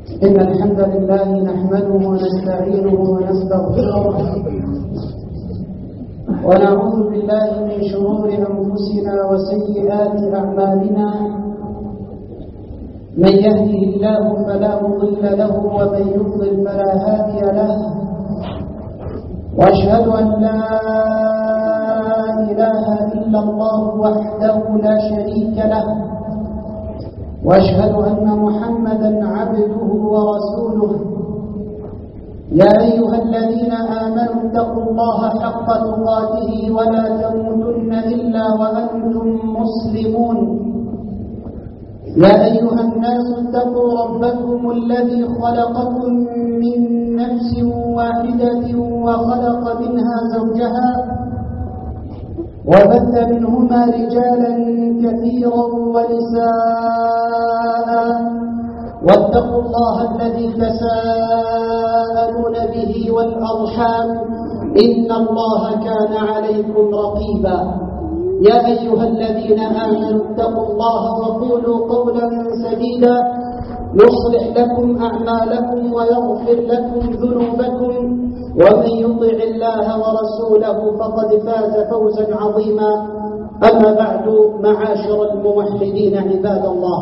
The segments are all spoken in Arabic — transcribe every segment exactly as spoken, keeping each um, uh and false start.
إن الحمد لله نحمده ونستعينه ونستغفره ونعوذ بالله من شرور أنفسنا وسيئات أعمالنا. من يهده الله فلا مضل له ومن يضلل فلا هادي له، وأشهد أن لا إله إلا الله وحده لا شريك له، وأشهد أن محمدا عبده ورسوله. يا أيها الذين آمنوا اتقوا الله حق تقاته ولا تموتن إلا وأنتم مسلمون. يا أيها الناس اتقوا ربكم الذي خلقكم من نفس واحدة وخلق منها زوجها وبث منهما رجالا كثيرا ونساء، واتقوا الله الذي تساءلون به والأرحام إن الله كان عليكم رقيبا. يا أيها الذين آمنوا اتقوا الله وقولوا قولا سديدا يصلح لكم أعمالكم ويغفر لكم ذنوبكم، ومن يطع الله ورسوله فقد فاز فوزا عظيما. أما بعد، معاشر الموحدين عباد الله،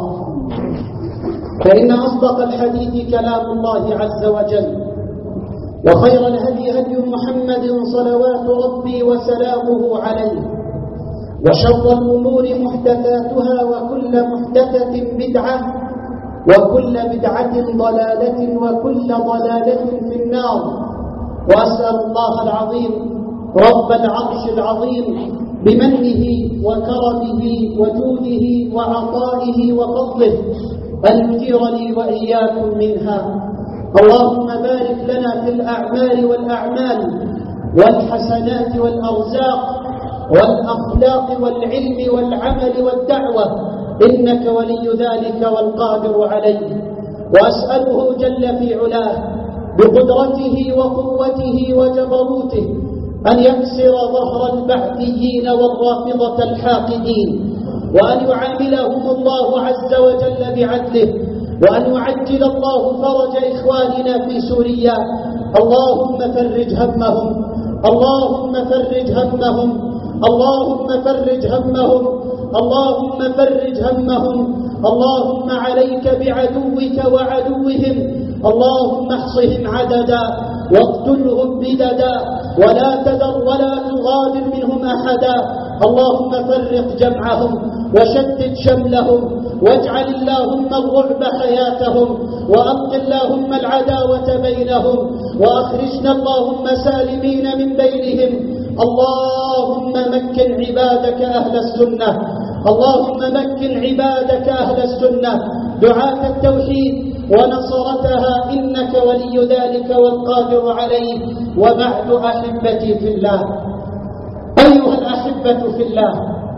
فإن أصدق الحديث كلام الله عز وجل، وخير الهدي هدي محمد صلوات ربي وسلامه عليه، وشر الأمور محدثاتها وكل محدثة بدعة وكل بدعة ضلالة وكل ضلالة في النار. وأسأل الله العظيم رب العرش العظيم بمنه وكرمه وجوده وعطائه وفضله أن يجيرني وإياكم منها. اللهم بارك لنا في الأعمال والأعمال والحسنات والأرزاق والأخلاق والعلم والعمل والدعوة، إنك ولي ذلك والقادر عليه. وأسأله جل في علاه بقدرته وقوته وجبروته أن يكسر ظهر البعثيين والرافضة الحاقدين، وأن يعاملهم الله عز وجل بعدله، وأن يعجل الله فرج إخواننا في سوريا. اللهم فرج همهم، اللهم فرج همهم، اللهم فرج همهم، اللهم فرج همهم. اللهم عليك بعدوك وعدوهم، اللهم احصهم عددا واقتلهم بددا، ولا تذر ولا تغادر منهم أحدا. اللهم فرق جمعهم وشتت شملهم، واجعل اللهم الرعب حياتهم، وألق اللهم العداوة بينهم، وأخرجنا اللهم سالمين من بينهم. اللهم مكن عبادك أهل السنة، اللهم مكن عبادك أهل السنة دعاة التوحيد ونصرتها، إنك ولي ذلك والقادر عليه. وبعد، أحبتي في الله، أيها الأحبة في الله،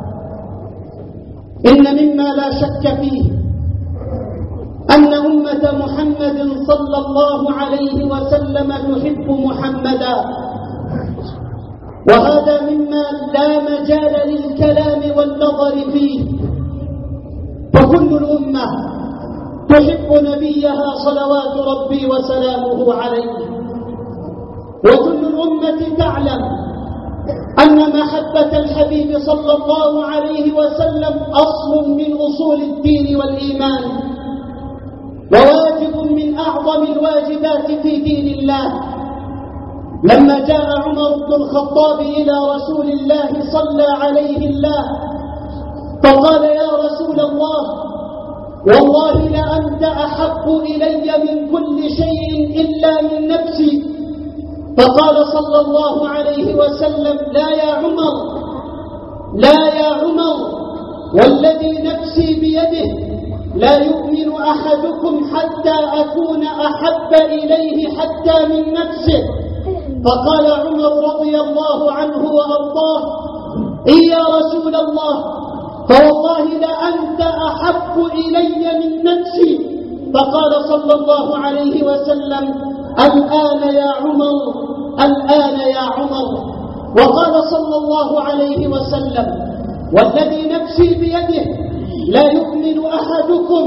إن مما لا شك فيه أن أمة محمد صلى الله عليه وسلم تحب محمدا، وهذا مما لا مجال للكلام والنظر فيه. فكل الأمة تحب نبيها صلوات ربي وسلامه عليه، وكل الأمة تعلم أن محبة الحبيب صلى الله عليه وسلم أصل من أصول الدين والإيمان، وواجب من أعظم الواجبات في دين الله. لما جاء عمر بن الخطاب إلى رسول الله صلى عليه الله فقال: يا رسول الله، والله لأنت أحب إلي من كل شيء إلا من نفسي. فقال صلى الله عليه وسلم: لا يا عمر، لا يا عمر، والذي نفسي بيده لا يؤمن أحدكم حتى أكون أحب إليه حتى من نفسه. فقال عمر رضي الله عنه وأرضاه: إي يا رسول الله، فوالله لأنت أحب إلي من نفسي. فقال صلى الله عليه وسلم: الآن يا عمر، الآن يا عمر. وقال صلى الله عليه وسلم: والذي نفسي بيده لا يؤمن أحدكم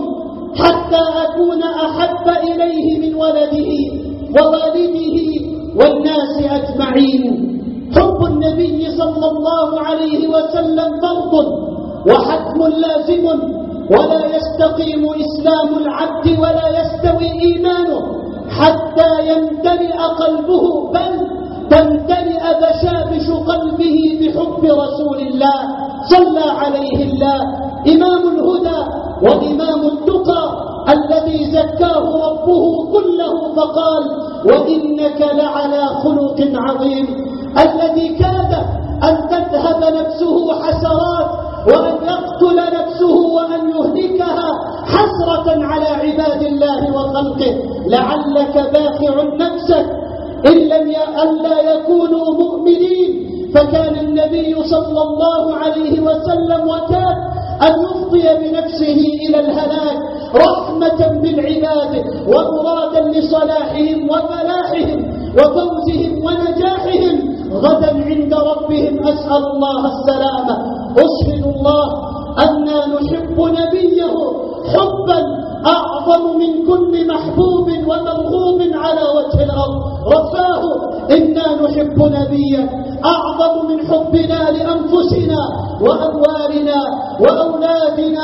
حتى أكون أحب إليه من ولده ووالده والناس أجمعين. حب النبي صلى الله عليه وسلم فرض وحتم لازم، ولا يستقيم إسلام العبد ولا يستوي إيمانه حتى يمتلئ قلبه، بل تمتلئ بشابش قلبه بحب رسول الله صلى عليه الله إمام الهدى وإمام التقى الذي زكاه ربه كله فقال: وإنك لعلى خلق عظيم. الذي كاد أن تذهب نفسه حسرات وأن يقتل نفسه وأن يهلكها حسرة على عباد الله وخلقه، لعلك باخع نفسك إن لم ألا يكونوا مؤمنين. فكان النبي صلى الله عليه وسلم وكاد أن يفضي بنفسه إلى الهلاك رحمة بالعباد ومرادا لصلاحهم وفلاحهم وفوزهم ونجاحهم غدا عند ربهم. أسأل الله السلامة. أشهد الله أننا نحب نبيه حبا أعظم من كل محبوب ومرغوب على وجه الأرض. رفاه إنا نحب نبيا أعظم من حبنا لأنفسنا وأموالنا وأولادنا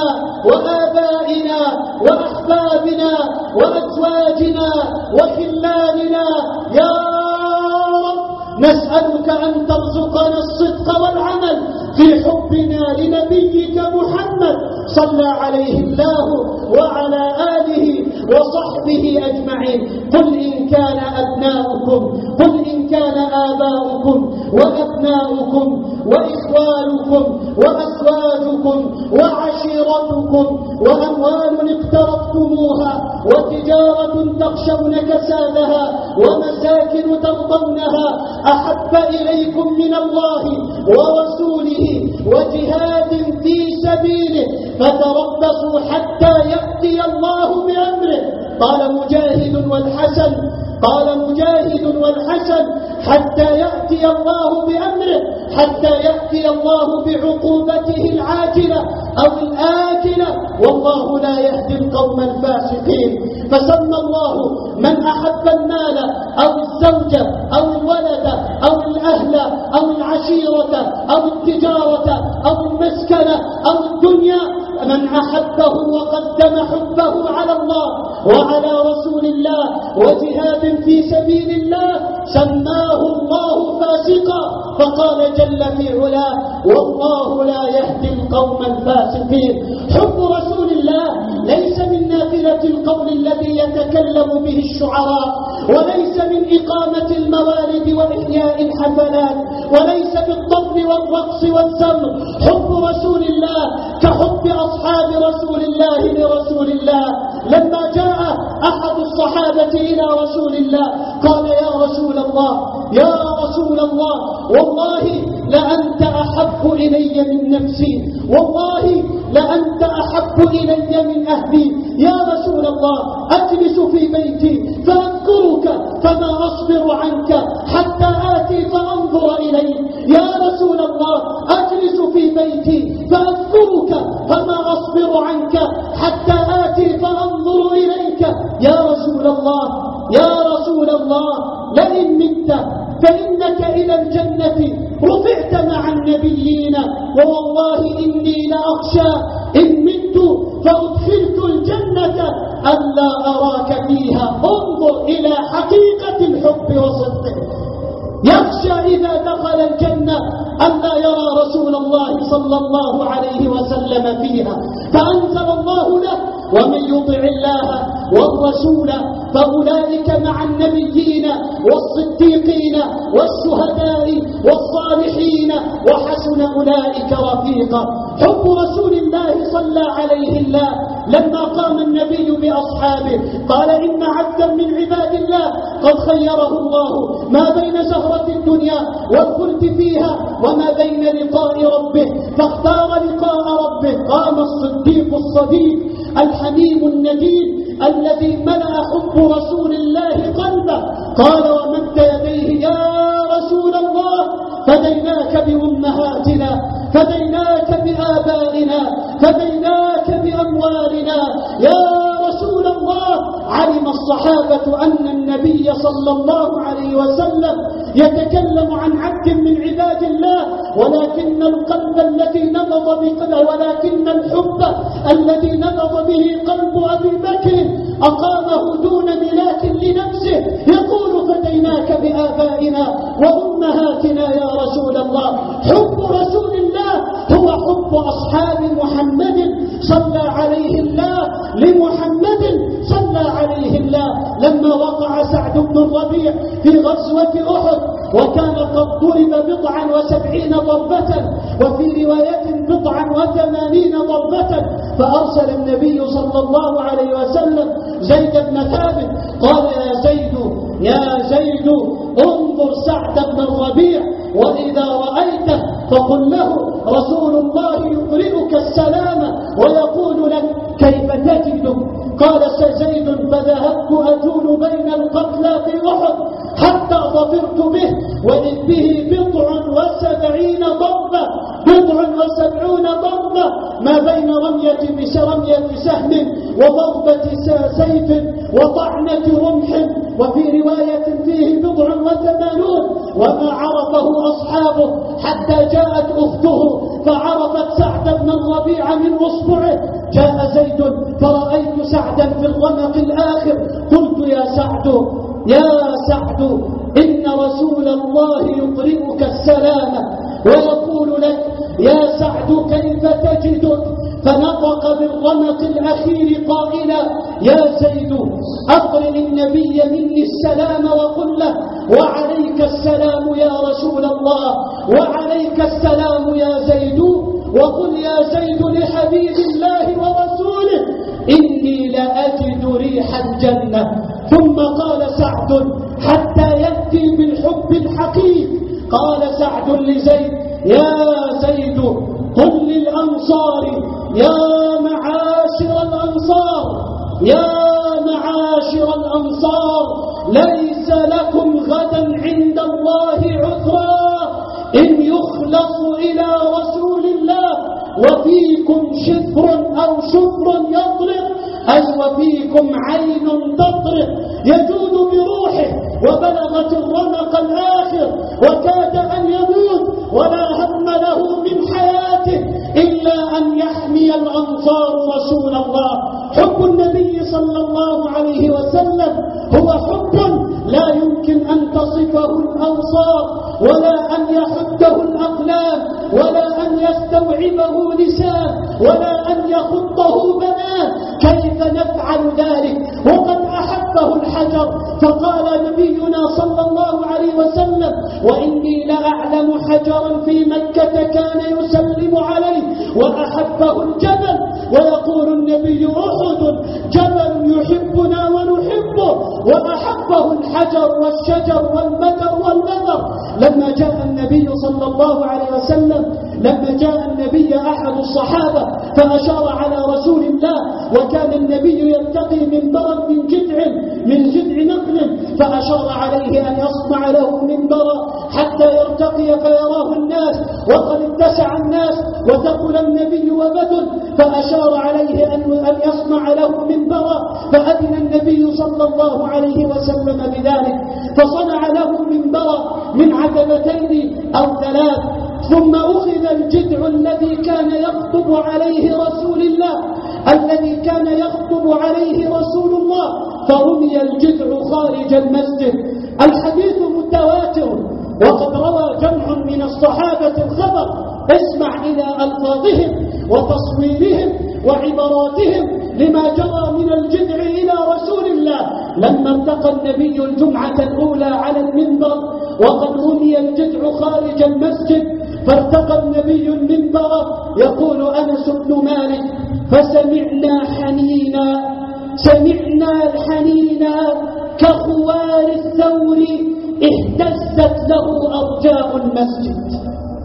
وآبائنا وأحبابنا وأزواجنا وخلاننا. يا رب نسألك أن ترزقنا الصدق والعمل في حبنا لنبيك محمد صلى عليه الله وعلى آله وصحبه أجمعين. قل إن كان أبناؤكم قل إن كان آباؤكم وأبناؤكم وإخوانكم وأزواجكم وعشيرتكم وأموال اقترفتموها وتجارة تخشون كسادها ومساكن ترضونها أحب إليكم من الله ورسوله وجهاد في سبيله فتربصوا حتى يأتي الله بأمره. قال مجاهد والحسن قال مجاهد والحسن حتى يأتي الله بأمره، حتى يأتي الله بعقوبته العاجلة أو الآجلة، والله لا يهدي القوم الفاسقين. فسمى الله من أحب المال أو الزوجة أو الولد أو الأهل أو العشيرة أو التجارة أو المسكنة أو الدنيا، من أحبه وقدم حبه على الله وعلى رسول الله وجهاد في سبيل الله سماه الله فاسقا، فقال جل في علاه: والله لا يهدي القوم الفاسقين. حب رسول الله ليس من نافلة القول الذي يتكلم به الشعراء، وليس من إقامة الموالد وإحياء الحفلات، وليس بالضرب والرقص والزمر. حب رسول الله كحب أصحاب رسول الله لرسول الله. لما جاء أحد الصحابة إلى رسول الله قال: يا رسول الله يا رسول الله والله لأنت أحب إلي من نفسي، والله لأنت أحب إلي من أهلي. يا رسول الله أجلس في بيتي فأذكرك فما أصبر عنك حتى آتي فأنظر إليك. يا رسول الله أجلس في بيتي فأذكرك فما أصبر عنك حتى آتي فأنظر إليك. يا رسول الله يا رسول الله لئن مت فإنك إلى الجنة رفعت مع النبيين، ووالله إني لأخشى إن مت فأدخلت الجنة ألا أراك فيها. انظر إلى حقيقة الحب وصدقه. يخشى إذا دخل الجنة ألا يرى رسول الله صلى الله عليه وسلم فيها، فأنزل الله له: ومن يطع الله والرسول فأولئك مع النبيين والصديقين والشهداء والصالحين وحسن أولئك رفيقا. حب رسول الله صلى عليه الله لما قام النبي بأصحابه قال: إن عبدا من عباد الله قد خيره الله ما بين زهرة الدنيا والخلد فيها وما بين لقاء ربه فاختار لقاء ربه. قام الصديق الصديق الحميم النديم الذي ملأ حب رسول الله قلبه، قال: ومد يديه: يا رسول الله فديناك بأمهاتنا، فديناك بآبائنا، فديناك بأموالنا، يا الصحابة أن النبي صلى الله عليه وسلم يتكلم عن عبد من عباد الله، ولكن القلب الذي نبض بقلبه ولكن الحب الذي نبض به قلب أبي بكر أقامه دون ملاك لنفسه، يقول فديناك بآبائنا وأمهاتنا يا رسول الله. حب رسول الله هو حب أصحاب محمد صلى عليه الله لمحمد صلى عليه الله. لما وقع سعد بن الربيع في غزوة أحد وكان قد ضرب بضعا وسبعين ضربة وفي رواية بضعا وثمانين ضربة، فأرسل النبي صلى الله عليه وسلم زيد بن ثابت قال يا زيد يا زيد انظر سعد بن الربيع وإذا رأيته فقل له رسول الله يقرئك السلام ويقول لك كيف تجدك؟ قال زيد فذهبت أجول بين القتلى في أحد حتى ظفرت به وإذ به بضع وسبعين ضربة بضع وسبعون ضربة ما بين رمية برمية سهم وضربة سيف وطعنة رمح، وفي رواية فيه بضع وثمانون. وما عرفه أصحابه حتى جاءت أخته فعرفت سعد بن الربيع من أصبعه. جاء زيد فرأيت سعدا في الرمق الآخر، قلت يا سعد يا سعد إن رسول الله يقرئك السلام ويقول لك يا سعد كيف تجدك؟ فنطق بالرمق الأخير قائلا يا زيد أقرئ النبي مني السلام وقل له وعليك السلام يا رسول الله وعليك السلام يا زيد، وقل يا زيد لحبيب الله ورسوله إني لأجد ريح الجنة. ثم قال سعد حتى يأتي بالحب الحقيقي، قال سعد لزيد يا زيد قل للأنصار يا معاشر الأنصار يا معاشر الأنصار ليس لكم غدا عند الله عذرا إن يخلص إلى رسول الله وفيكم شفر أو شفر يطرق أي وفيكم عين تطرق يجود بروحه وبلغت الرمق الآخر وكاد أن يموت ولا هم له من حياته إلا أن يحمي الأنصار رسول الله. حب النبي صلى الله عليه وسلم هو حب لا يمكن أن تصفه الأوصاف ولا أن يحده الأقلام ولا أن يستوعبه لسان ولا أن يخطه بنان. كيف نفعل ذلك وقد أحبه الحجر؟ فقال نبينا صلى الله عليه وسلم وإني لأعلم حجرا في مكة كان يسلم عليه وأحبه الجبل. ويقول النبي أحد جبل يحبنا ونحبه وأحبه الحجر والشجر والمدر والمدر. لما جاء النبي صلى الله عليه وسلم لما جاء النبي أحد الصحابة فأشار على رسول الله وكان النبي يرتقي منبرا من جذع من جذع نخل فأشار عليه أن يصنع له منبرا حتى يرتقي فيراه الناس وقد اتسع الناس وثقل النبي وبدل فأشار عليه أن يصنع له منبرا فأذن النبي صلى الله عليه وسلم بذلك فصنع له منبرا من عتبتين أو ثلاث. ثم أخذ الجذع الذي كان يخطب عليه رسول الله الذي كان يخطب عليه رسول الله فرمي الجذع خارج المسجد. الحديث متواتر وقد روى جمع من الصحابة الخبر. اسمع إلى ألفاظهم وتصويرهم وعباراتهم لما جرى من الجذع إلى رسول الله. لما ارتقى النبي الجمعة الأولى على المنبر وقد رمي الجذع خارج المسجد فارتقى النبي المنبر يقول أنس بن مالك فسمعنا حنينا سمعنا الحنينا كخوار الثور اهتزت له أرجاء المسجد.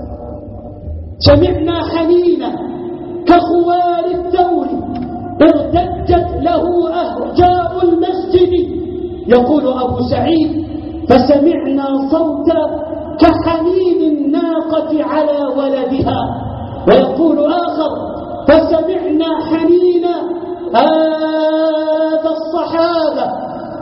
سمعنا حنينا كخوار الثور ارتجت له أرجاء المسجد. يقول أبو سعيد فسمعنا صوتا كحنين الناقة على ولدها. ويقول آخر فسمعنا حنين هذا الصحابة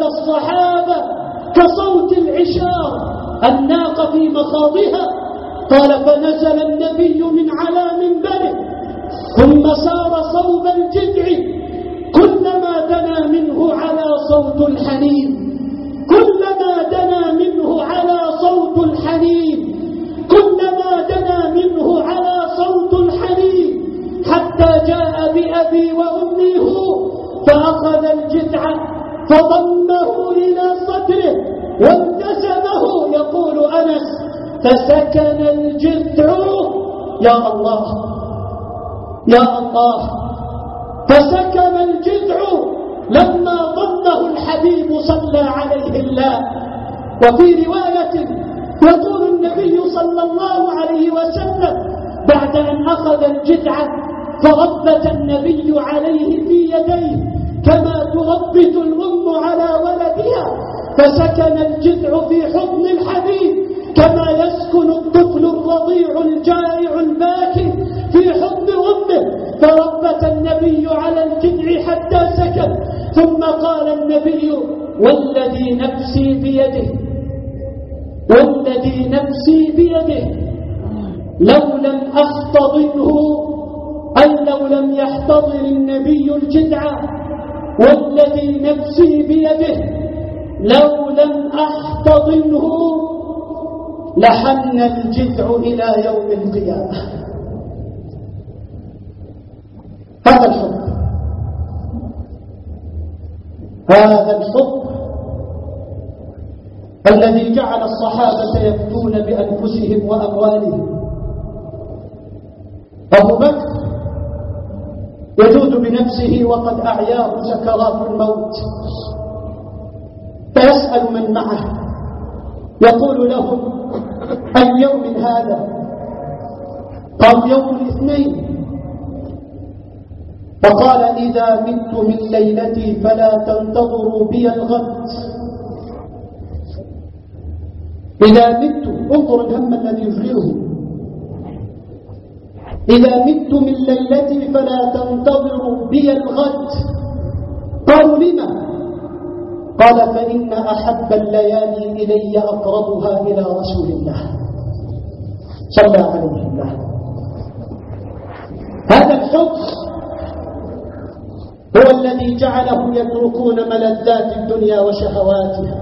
الصحابة كصوت العشار الناقة في مخاضها. قال فنزل النبي من على منبره ثم سار صوب الجذع كلما دنا منه على صوت الحنين، كلما دنا منه على صوت الحنين، كلما دنا منه على صوت الحنين، حتى جاء بأبي وأمه فأخذ الجذع فضمه إلى صدره وانتسبه. يقول أنس فسكن الجذع، يا الله يا الله، فسكن الجذع لما ضمه الحبيب صلى عليه الله. وفي رواية يقول النبي صلى الله عليه وسلم بعد أن أخذ الجذع فربت النبي عليه في يديه كما تربت الأم على ولدها، فسكن الجذع في حضن الحبيب كما يسكن الطفل الرضيع الجائع الباكي في حضن أمه، فربت النبي على الجذع حتى سكن. ثم قال النبي والذي نفسي بيده، والذي نفسي بيده لو لم أحتضنه، أي لو لم يحتضن النبي الجذع، والذي نفسي بيده لو لم أحتضنه لحن الجذع إلى يوم القيامة. هذا الحب، هذا الحب الذي جعل الصحابة يفتون بأنفسهم وأموالهم. أبو بكر يجود بنفسه وقد أعياه سكرات الموت، فيسأل من معه يقول لهم أي يوم هذا؟ قال يوم الاثنين. فقال إذا مت من ليلتي فلا تنتظروا بي الغد. إذا مت، انظر الهم الذي يشغله، إذا مت من ليلتي فلا تنتظروا بي الغد. قالوا لما؟ قال فإن أحب الليالي إلي أقربها إلى رسول الله صلى عليه الله. هذا الحب هو الذي جعلهم يتركون ملذات الدنيا وشهواتها.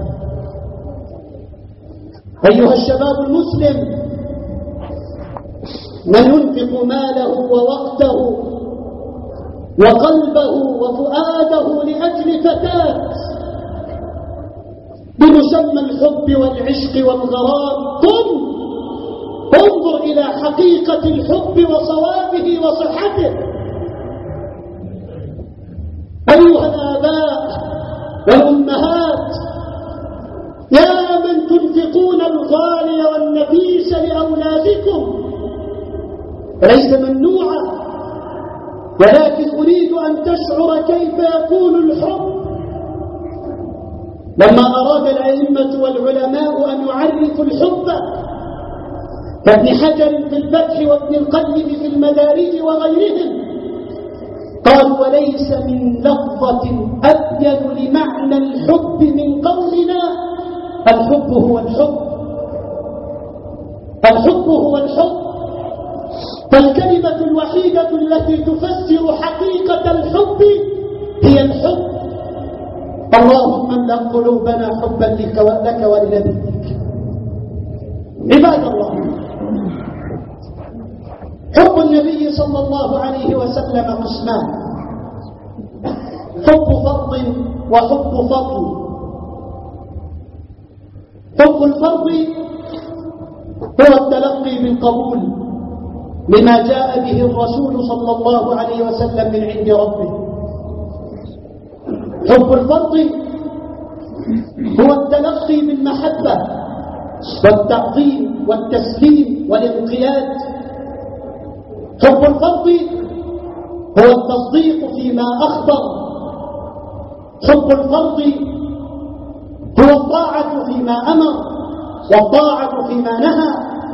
أيها الشباب المسلم، من ينفق ماله ووقته وقلبه وفؤاده لأجل فتاة بمسمى الحب والعشق والغرام، قم انظر إلى حقيقة الحب وصوابه وصحته. أيها الآباء والأمهات، يا من تنفقون الغالي والنفيس لأولادكم، ليس ممنوعا، ولكن أريد أن تشعر كيف يكون الحب. لما أراد الأئمة والعلماء أن يعرفوا الحب كابن حجر في الفتح وابن القيم في المدارج وغيرهم، قال وليس من لفظة أبين لمعنى الحب من قولنا الحب هو الحب، الحب هو الحب. فالكلمة الوحيدة التي تفسر حقيقة الحب هي الحب. اللهم املأ قلوبنا حبا لك ولنبيك. عباد الله، حب النبي صلى الله عليه وسلم قسمان: حب فرض وحب فضل. حب الفرض هو التلقي بالقبول لما جاء به الرسول صلى الله عليه وسلم من عند ربه. حب الفرض هو التلقي بالمحبة والتعظيم والتسليم والانقياد. حب الفرض هو التصديق فيما أخبر. حب الفرض هو الطاعة فيما أمر والطاعة فيما نهى.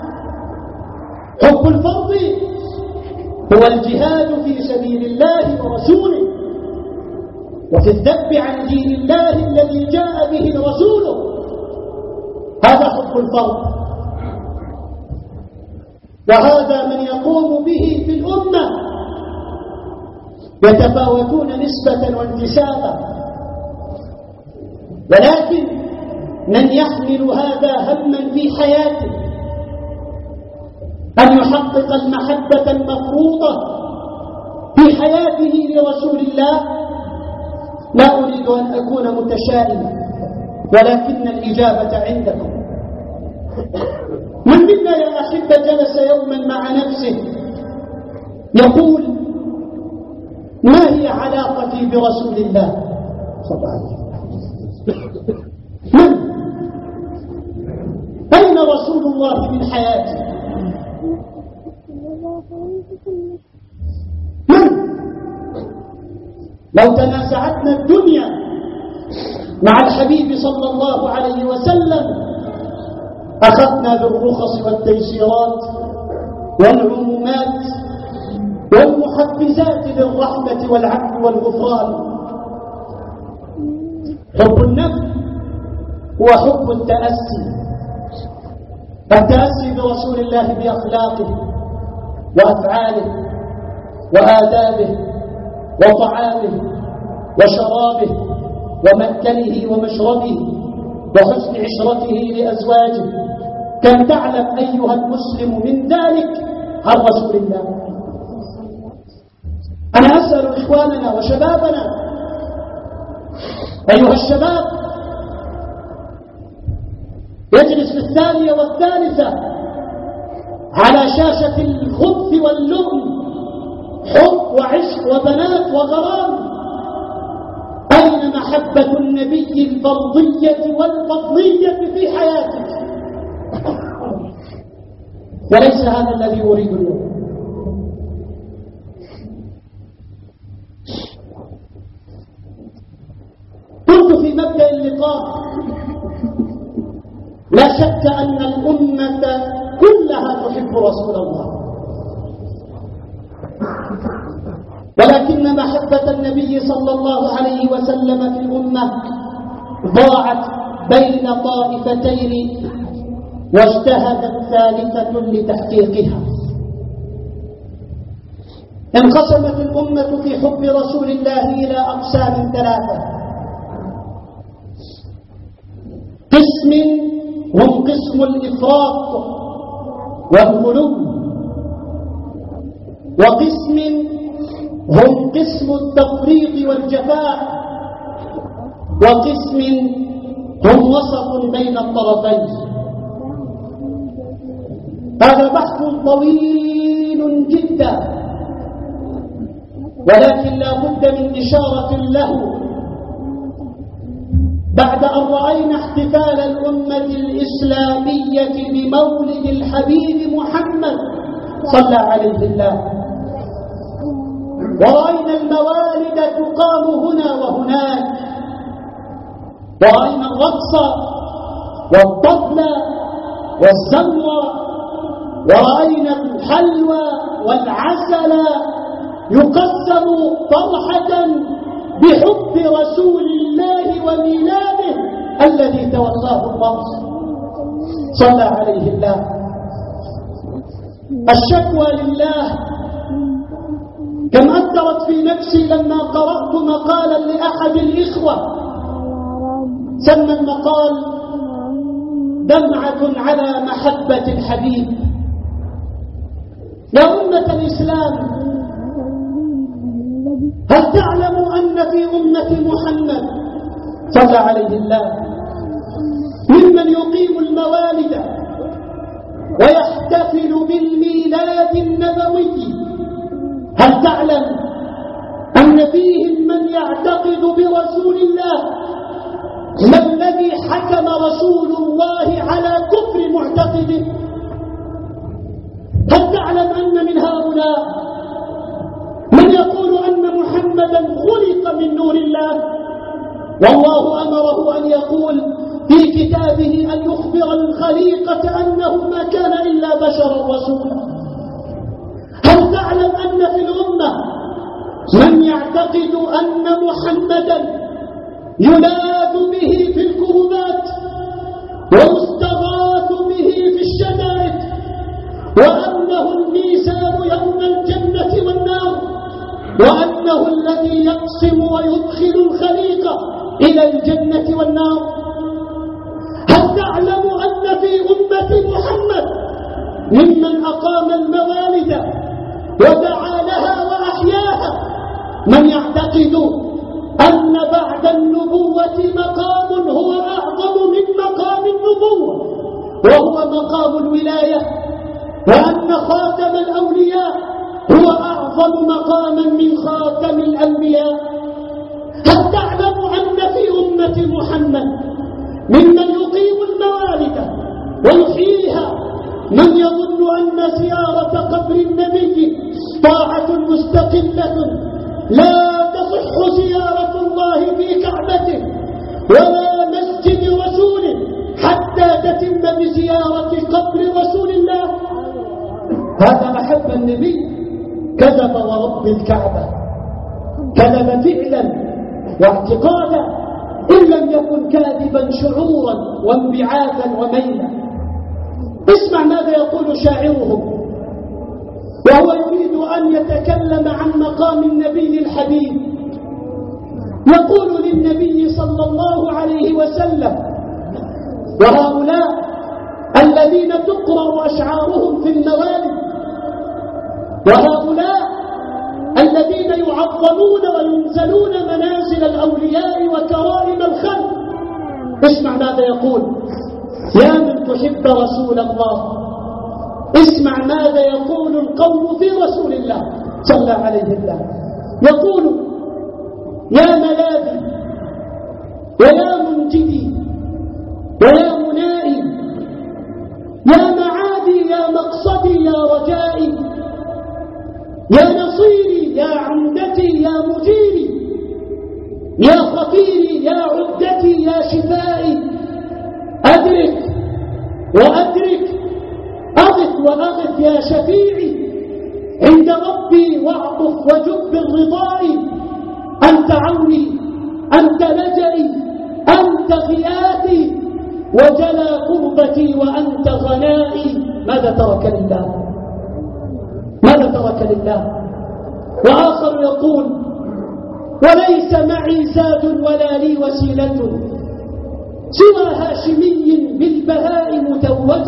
حب الفرض هو الجهاد في سبيل الله ورسوله. وفي الذب عن دين الله الذي جاء به رسوله. هذا حب الفرد، وهذا من يقوم به في الأمة. يتفاوتون نسبة وانتسابا، ولكن من يحمل هذا هما في حياته أن يحقق المحبة المفروضة في حياته لرسول الله. لا أريد أن أكون متشائما، ولكن الإجابة عندكم. من منا يا أحبة جلس يوما مع نفسه يقول: ما هي علاقتي برسول الله صلى الله عليه وسلم؟ من؟ أين رسول الله من حياتي؟ من؟ لو تنازعتنا الدنيا مع الحبيب صلى الله عليه وسلم أخذنا بالرخص والتيسيرات والعمومات والمحفزات للرحمة والعفو والغفران. حب النبي هو حب التأسي، التأسي برسول الله بأخلاقه وأفعاله وآدابه وطعامه وشرابه ومأكله ومشربه وحسن عشرته لأزواجه. كم تعلم أيها المسلم من ذلك عن رسول الله؟ أنا أسأل إخواننا وشبابنا، أيها الشباب، يجلس في الثانية والثالثة على شاشة الخبث واللؤم حب وعشق وبنات وغرام. أين محبة النبي الفرضية والفضلية في حياتك؟ وليس هذا الذي أريد اليوم. قلت في مبدأ اللقاء: لا شك أن الأمة كلها تحب رسول الله، ولكن محبة النبي صلى الله عليه وسلم في الأمة ضاعت بين طائفتين، واجتهدت ثالثة لتحقيقها. انقسمت الأمة في حب رسول الله إلى أقسام ثلاثة: قسم هم قسم الإفراط والغلو، وقسم هم قسم التفريط والجفاء، وقسم هم وسط بين الطرفين. هذا بحث طويل جدا، ولكن لا بد من إشارة له بعد أن رأينا احتفال الأمة الإسلامية بمولد الحبيب محمد صلى عليه الله، ورأينا الموالد تقام هنا وهناك، ورأينا الرقص والطبل والزمر، ورأينا الحلوى والعسل يقسم فرحة بحب رسول الله وميلاده الذي تولاه الله صلى عليه الله. الشكوى لله كم أثرت في نفسي لما قرأت مقالا لأحد الإخوة سمى المقال دمعة على محبة الحبيب. يا أمة الإسلام، هل تعلم أن في أمة محمد صلى عليه الله ممن يقيم الموالد ويحتفل بالميلاد النبوي؟ هل تعلم أن فيهم من يعتقد برسول الله ما الذي حكم رسول الله على كفر معتقده؟ هل تعلم أن من هؤلاء من يقول أن محمدا خلق من نور الله، والله أمره أن يقول في كتابه أن يخبر الخليقة أنه ما كان إلا بشرا رسولا؟ هل تعلم أن في الأمة من يعتقد أن محمدا يلاذ به في الكربات ويستغاث به في الشدائد، وأنه الميزان يوم الجنة والنار، وأنه الذي يقسم ويدخل الخليق إلى الجنة والنار. هل تعلم أن في أمة محمد ممن أقام الموالد ودعا لها وأحياها من يعتقد أن بعد النبوة مقام هو أعظم من مقام النبوة وهو مقام الولاية، وأن خاتم الأولياء هو أعظم مقاما من خاتم الأنبياء؟ هل تعلم أن في أمة محمد ممن يقيم الموالد ويحييها من يظن أن زيارة قبر النبي طاعة مستقلة لا تصح زيارة الله في كعبته ولا مسجد رسوله حتى تتم بزيارة قبر رسول الله؟ هذا أحب النبي كذب ورب الكعبة، كذب فعلا واعتقادا إن لم يكن كاذبا شعورا وانبعاثا وميلا. اسمع ماذا يقول شاعرهم وهو يريد أن يتكلم عن مقام النبي الحبيب. يقول للنبي صلى الله عليه وسلم وهؤلاء الذين تقرأ أشعارهم في الموالد، وهؤلاء الذين يعظمون وينزلون منازل الأولياء وكرائم الخلق، اسمع ماذا يقول: يا من تحب رسول الله، اسمع ماذا يقول القوم في رسول الله صلى عليه الله. يقول: يا ملاذي ويا منجدي ويا منائي، يا معادي يا مقصدي يا رجائي، يا نصيري يا عمدتي يا مجيري، يا خطيري يا عدتي يا شفائي، أدرك وأدرك، أغث وأغث يا شفيعي عند ربي، واعطف وجب الرضاء، أنت عوني أنت لجئي أنت غياثي وجلى قربتي وأنت غنائي. ماذا ترك لله؟ ماذا ترك لله؟ وآخر يقول: وليس معي زاد ولا لي وسيلة سوى هاشمي بالبهاء متوج،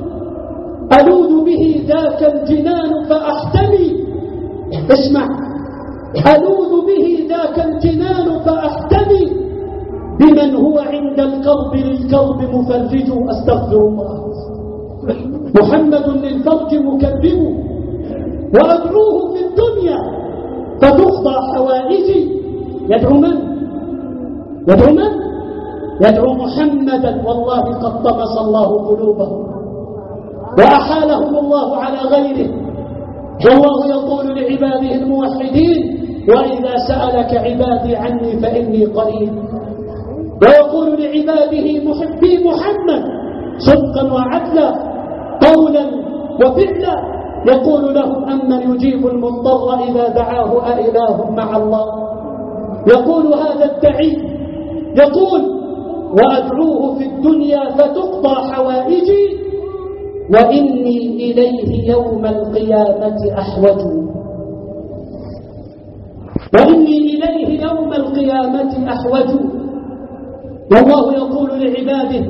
ألوذ به ذاك الجنان فأحتمي. اسمع: ألوذ به ذاك الجنان فأحتمي بمن هو عند الكرب للكرب مفرج. أستغفر الله. محمد للفرج مكذب، وأدعوه في الدنيا فتخضع حوائجي. يدعو من؟ يدعو من؟ يدعو محمدا. والله قد طمس الله قلوبهم وأحالهم الله على غيره. والله يقول لعباده الموحدين: وإذا سألك عبادي عني فإني قريب. ويقول لعباده محبي محمد صدقا وعدلا قولا وفعلا، يقول لهم: أمن يجيب المضطر إذا دعاه أإله مع الله. يقول هذا الدعي، يقول: وأدعوه في الدنيا فتقضى حوائجي وإني إليه يوم القيامة أحوج. وإني إليه يوم القيامة أحوج. والله يقول لعباده،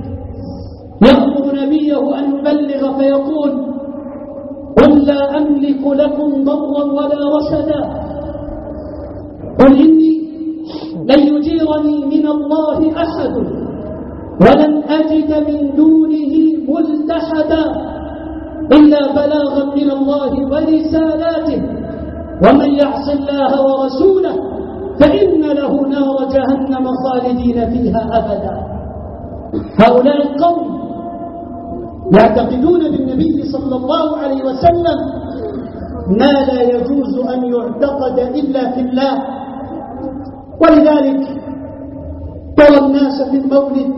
يأمر نبيه أن يبلغ فيقول: قل لا أملك لكم ضرا ولا رشدا، قل إني لن يجيرني من الله أحد ولن أجد من دونه ملتحدا إلا بلاغا من الله ورسالاته، ومن يعص الله ورسوله فإن له نار جهنم خالدين فيها أبدا. هؤلاء القوم يعتقدون بالنبي صلى الله عليه وسلم ما لا يجوز أن يعتقد إلا في الله. ولذلك ترى الناس في المولد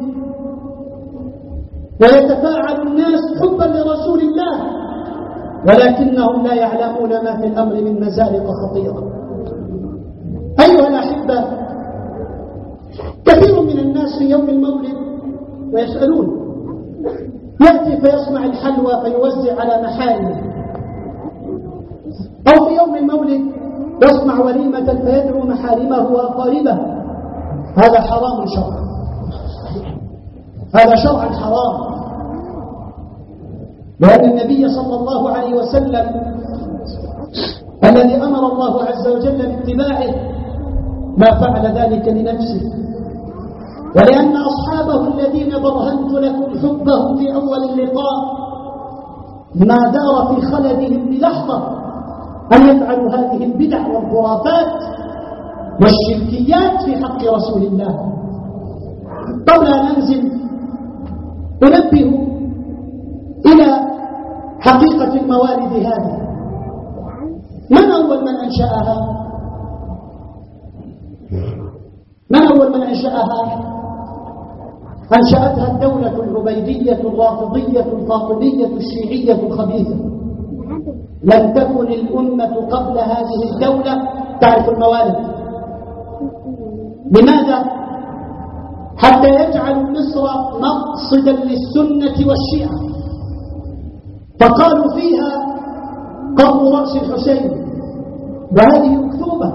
ويتفاعل الناس حبا لرسول الله، ولكنهم لا يعلمون ما في الأمر من مزالق خطيرة. أيها الأحبة، كثير من الناس في يوم المولد ويسألون، يأتي فيصنع الحلوى فيوزع على محارمه، أو في يوم المولد يصنع وليمة فيدعو محارمه وأقاربه. هذا حرام شرعا، هذا شرعا حرام، لأن النبي صلى الله عليه وسلم الذي أمر الله عز وجل باتباعه ما فعل ذلك لنفسه، ولأن أصحابه الذين برهنت لكم حبهم في أول اللقاء ما دار في خلدهم بلحظة أن يفعلوا هذه البدع والخرافات والشركيات في حق رسول الله. قبل أن أنزل أنبه إلى حقيقة الموالد هذه. من أول من أنشأها؟ من أول من أنشأها؟ أنشأتها الدولة العبيدية الرافضية الفاطمية الشيعية الخبيثة. لم تكن الأمة قبل هذه الدولة تعرف الموالد. لماذا؟ حتى يجعلوا مصر مقصدا للسنة والشيعة، فقالوا فيها قبر رأس الحسين، وهذه أكذوبة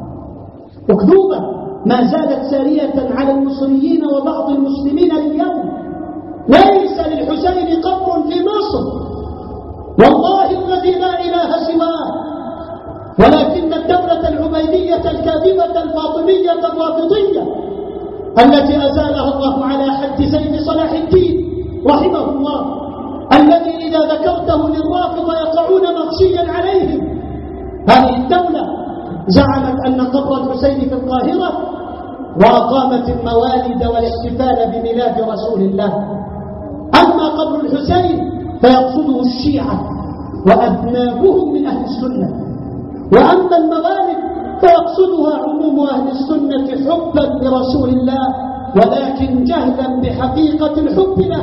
أكذوبة ما زالت سارية على المصريين وبعض المسلمين اليوم. ليس للحسين قبر في مصر، والله الذي لا إله سواه، ولكن الدولة العبيدية الكاذبة الفاطمية الرافضية التي أزالها الله على حد سيف صلاح الدين رحمه الله، الذي إذا ذكرته للرافضة يقعون مغشيا عليهم، هذه الدولة زعمت أن قبر الحسين في القاهرة وأقامت الموالد والاحتفال بميلاد رسول الله. أما قبر الحسين فيقصده الشيعة وأذنابهم من أهل السنة، وأما الموالد فيقصدها عموم أهل السنة حبا لرسول الله، ولكن جهلا بحقيقة الحب له.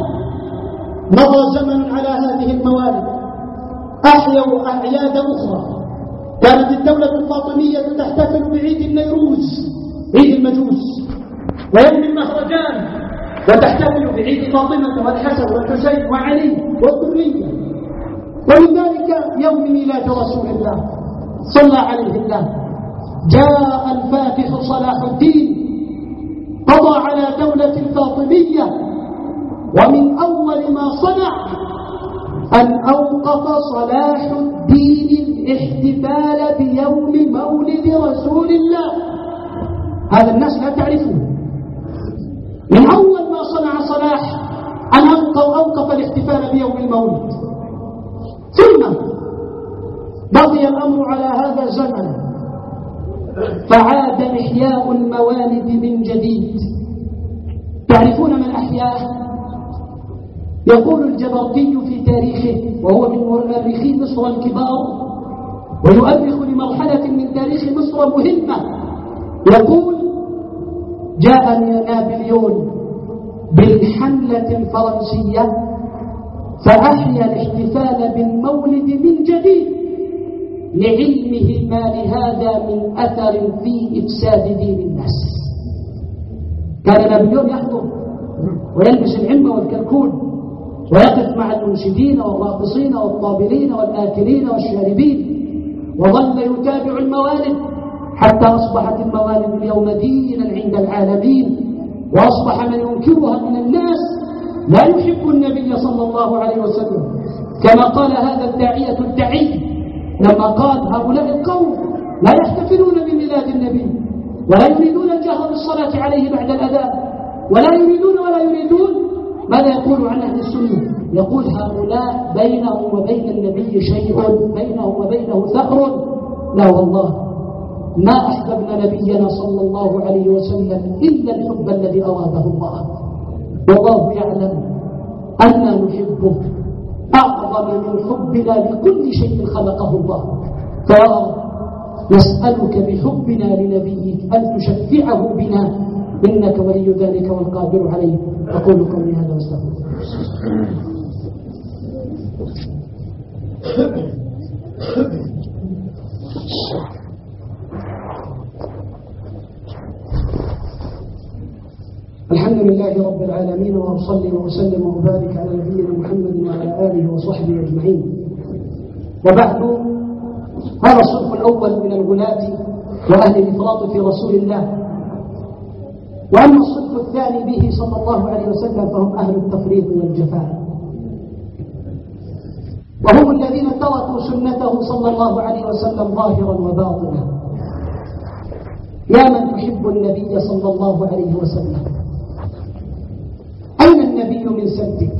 مضى زمن على هذه الموالد، أحيوا أعياد أخرى. كانت الدولة الفاطمية تحتفل بعيد النيروز، عيد المجوس، ويوم المهرجان، وتحتفل بعيد فاطمة والحسن والحسين وعلي والذرية، ومن ذلك يوم ميلاد رسول الله صلى عليه الله. جاء الفاتح صلاح الدين قضى على دولة الفاطمية، ومن أول ما صنع أن أوقف صلاح الدين الاحتفال بيوم مولد رسول الله. هذا الناس لا تعرفه. من أول ما صنع صلاح أن أوقف الاحتفال بيوم المولد، ثم بقي الأمر على هذا الزمن، فعاد إحياء الموالد من جديد. تعرفون من أحياه؟ يقول الجبرتي في تاريخه، وهو من مؤرخي مصر الكبار ويؤرخ لمرحلة من تاريخ مصر مهمة، يقول: جاء نابليون بالحملة الفرنسية فأحيا الاحتفال بالمولد من جديد، لعلمه ما لهذا من أثر في إفساد دين الناس. كان نابليون يحضر ويلبس العمة والكركون ويقف مع المنشدين والراقصين والطابلين والآكلين والشاربين، وظل يتابع الموالد حتى أصبحت الموالد اليوم دينا عند العالمين، وأصبح من ينكرها من الناس لا يحب النبي صلى الله عليه وسلم، كما قال هذا الداعية الدعي لما قال: هؤلاء القوم لا يحتفلون بميلاد النبي ولا يريدون الجهر بالصلاة عليه بعد الأذان، ولا يريدون ولا يريدون. ماذا يقول عن أهل السنة؟ يقول: هؤلاء بينهم وبين النبي شيء، بينهم وبينه ثأر. لا والله، ما أحببنا نبينا صلى الله عليه وسلم إلا الحب الذي أراده الله، والله يعلم أننا نحبه أعظم من حبنا لكل شيء خلقه الله. فنسألك بحبنا لنبيك أن تشفعه بنا، إنك ولي ذلك والقادر عليه. أقول قولي هذا واستغفر الله. لله رب العالمين، وأصلي وأسلم وأبارك على نبينا محمد وعلى آله وصحبه أجمعين. وبعد، هذا الصنف الأول من الغلاة وأهل الإفراط في رسول الله. وأما الصنف الثاني به صلى الله عليه وسلم فهم أهل التفريط والجفاء، وهم الذين تركوا سنته صلى الله عليه وسلم ظاهرا وباطنا. يا من تحب النبي صلى الله عليه وسلم، أين النبي من سبتك؟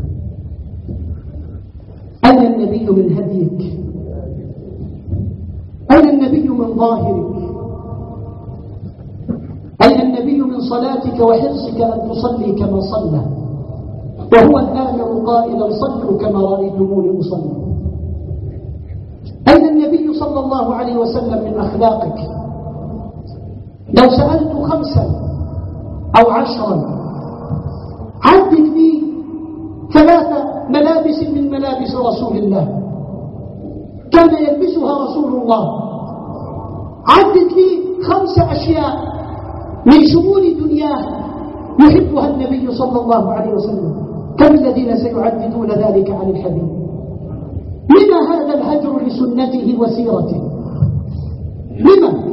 أين النبي من هديك؟ أين النبي من ظاهرك؟ أين النبي من صلاتك وحرصك أن تصلي كما صلى، وهو الآمر قائلا صلوا كما رأيتموني أصلي؟ أين النبي صلى الله عليه وسلم من أخلاقك؟ لو سألت خمسا أو عشرا عدد لي ثلاثة ملابس من ملابس رسول الله كان يلبسها رسول الله، عدد لي خمس أشياء من شؤون دنياه يحبها النبي صلى الله عليه وسلم، كم الذين سيعددون ذلك عن الحبيب؟ لما هذا الهجر لسنته وسيرته؟ لما؟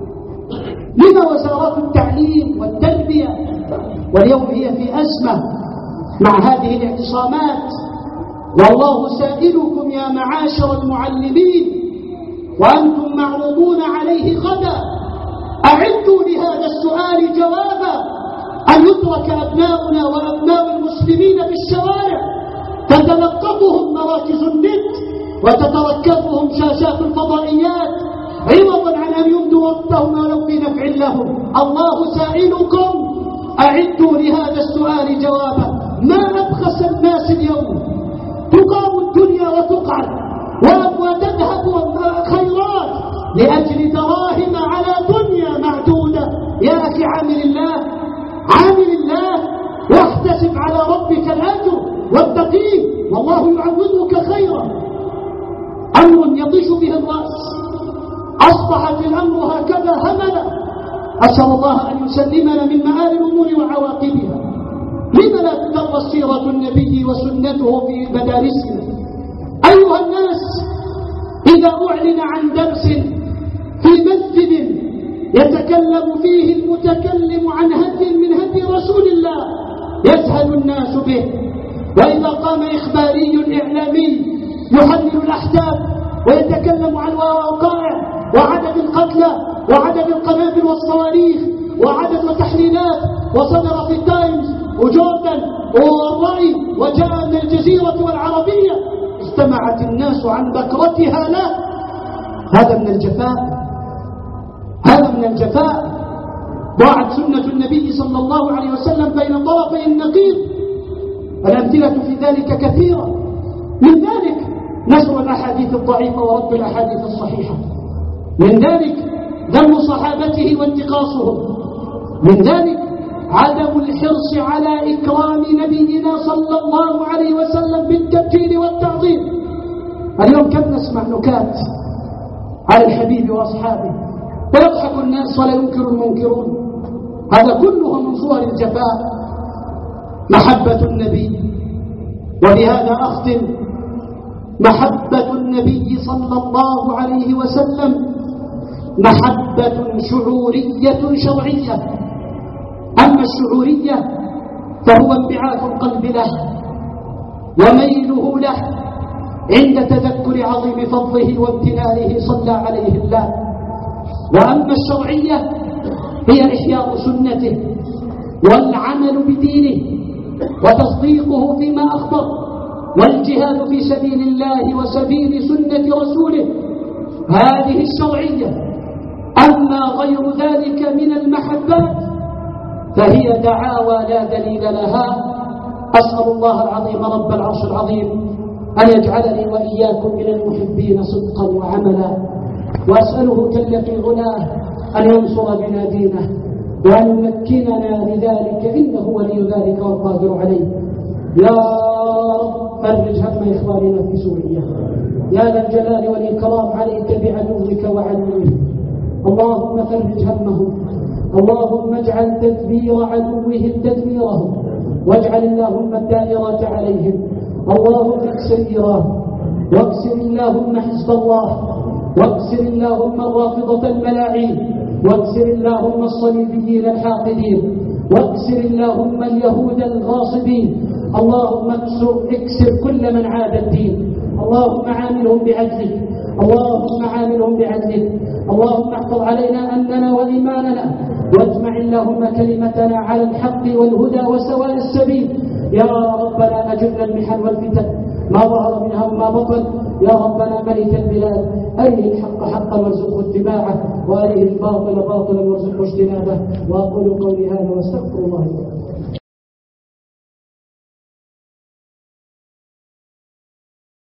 لما وزارات التعليم والتربية واليوم هي في أزمة مع هذه الاعتصامات؟ والله سائلكم يا معاشر المعلمين وأنتم معروضون عليه غدا، أعدوا لهذا السؤال جوابا، أن يترك أبناؤنا وأبناء المسلمين في الشوارع تتلقفهم مراكز النت وتتركبهم شاشات الفضائيات عوضا عن أن يمدوا وقتهم ولو في نفع لهم. الله سائلكم، أعدوا لهذا السؤال جوابا. ما أبخس الناس اليوم؟ تقام الدنيا وتقعد وتذهب خيرات لأجل دراهم على دنيا معدودة. يا أخي عامل الله، عامل الله واحتسب على ربك الأجر واتقيه والله يعوضك خيرا. أمر يطيش به الرأس، أصبحت الأمر هكذا هملا. أسأل الله أن يسلمنا من مآل الأمور وعواقبها. لما لا تدرس سيرة النبي وسنته في مدارسنا؟ أيها الناس، إذا أعلن عن درس في مسجد يتكلم فيه المتكلم عن هدي من هدي رسول الله يسهل الناس به، وإذا قام إخباري إعلامي يحلل الأحداث ويتكلم عن الوقائع وعدد القتلى وعدد القنابل والصواريخ وعدد التحليلات، وصدر في التايمز وجوردن والرأي وجاء من الجزيرة والعربية، اجتمعت الناس عن بكرتها له. هذا من الجفاء، هذا من الجفاء. ضاعت سنة النبي صلى الله عليه وسلم بين طرفي النقيض. الأمثلة في ذلك كثيرة، من ذلك نشر الأحاديث الضعيفة ورد الأحاديث الصحيحة، من ذلك ذم صحابته وانتقاصهم، من ذلك عدم الحرص على إكرام نبينا صلى الله عليه وسلم بالتبجيل والتعظيم. اليوم كم نسمع نكات على الحبيب وأصحابه ويضحك الناس ولا ينكر المنكرون. هذا كله من صور الجفاء. محبة النبي، وبهذا أختم، محبة النبي صلى الله عليه وسلم محبة شعورية شرعية. أما الشعورية فهو انبعاث القلب له وميله له عند تذكر عظيم فضله وامتنانه صلى عليه الله. وأما الشرعية هي إحياء سنته والعمل بدينه وتصديقه فيما أخبر والجهاد في سبيل الله وسبيل سنة رسوله، هذه الشرعية. أما غير ذلك من المحبات فهي دعاوى لا دليل لها. أسأل الله العظيم رب العرش العظيم أن يجعلني وإياكم من المحبين صدقا وعملا، وأسأله جل في علاه أن ينصر بنا دينه وأن يمكننا لذلك، إنه ولي ذلك والقادر عليه. يا رب فرج هم إخواننا في سوريا، يا ذا الجلال والإكرام، عليك بعدوك وعدوه. اللهم فرج همهم، اللهم اجعل تدبير عدوهم تدميرهم، واجعل اللهم الدائرة عليهم. اللهم اكسر إيران، واكسر اللهم حزب الله، واكسر اللهم الرافضة الملاعين، واكسر اللهم الصليبيين الحاقدين، واكسر اللهم اليهود الغاصبين. اللهم اكسر اكسر كل من عاد الدين. اللهم عاملهم بعدلك، اللهم عاملهم بعدلك. اللهم احفظ علينا أمننا وإيماننا، واجمع اللهم كلمتنا على الحق والهدى وسواء السبيل. يا ربنا أجرنا المحن والفتن ما ظهر منها وما بطن. يا ربنا ملك البلاد، أريه الحق حقا وارزقه اتباعه، وأريه الباطل باطلا وارزقه اجتنابه. وأقول قولي هذا واستغفر الله لي.